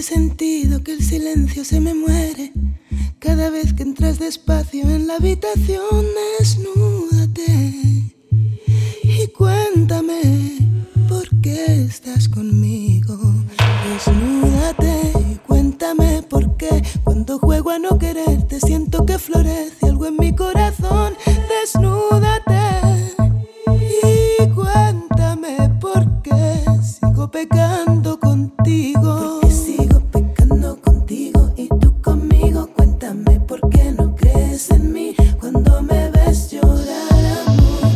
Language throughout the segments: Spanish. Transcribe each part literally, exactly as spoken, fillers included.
sentido que el silencio se me muere cada vez que entras despacio en la habitación. Desnúdate y cuéntame por qué estás conmigo. Desnúdate y cuéntame por qué cuando juego a no quererte siento que florece algo en mi corazón. Desnúdate y cuéntame por qué sigo pecando contigo. Porque sigo pecando contigo y tú conmigo. Cuéntame por qué no crees en mí cuando me ves llorar, amor.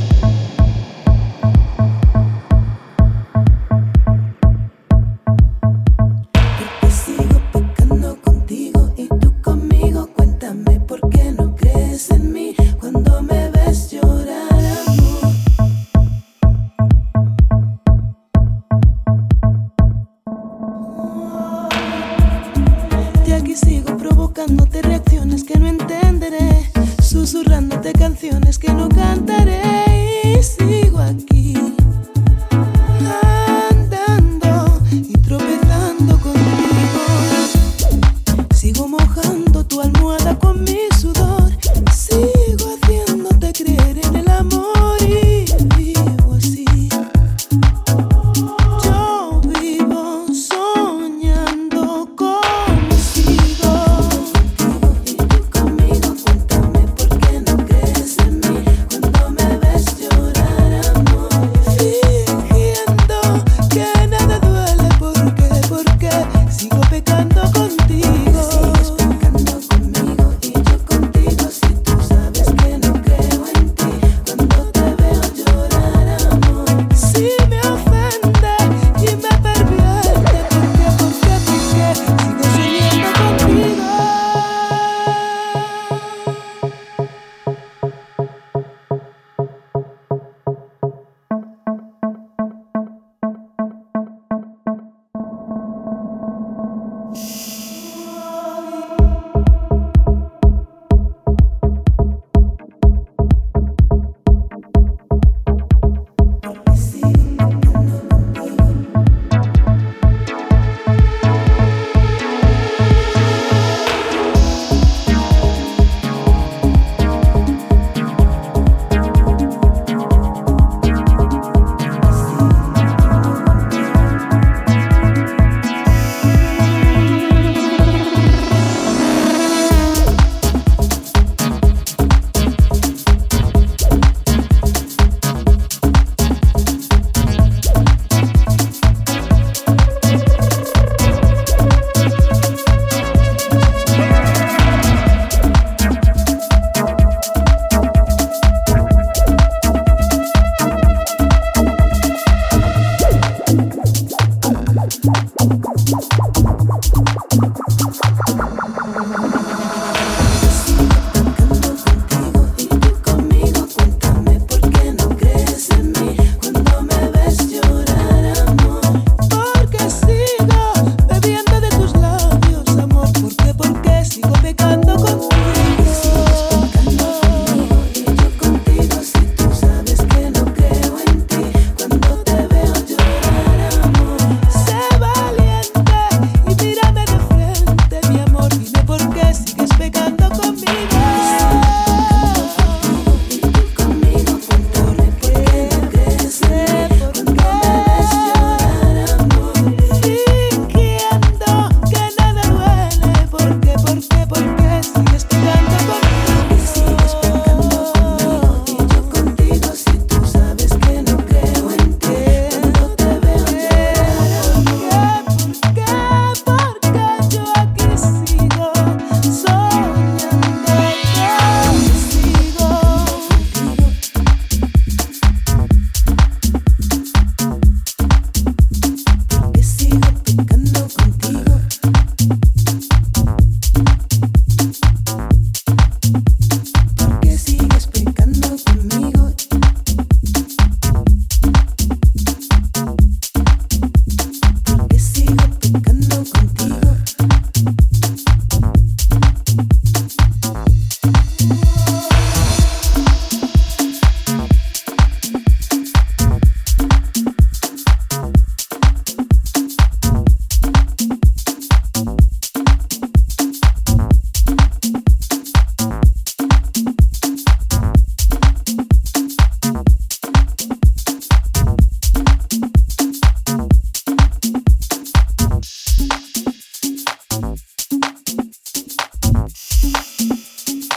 Porque sigo pecando contigo y tú conmigo. Cuéntame por qué no crees en mí cuando me ves llorar, amor. Y aquí sigo provocándote reacciones que no entenderé, susurrándote canciones que no cantaré.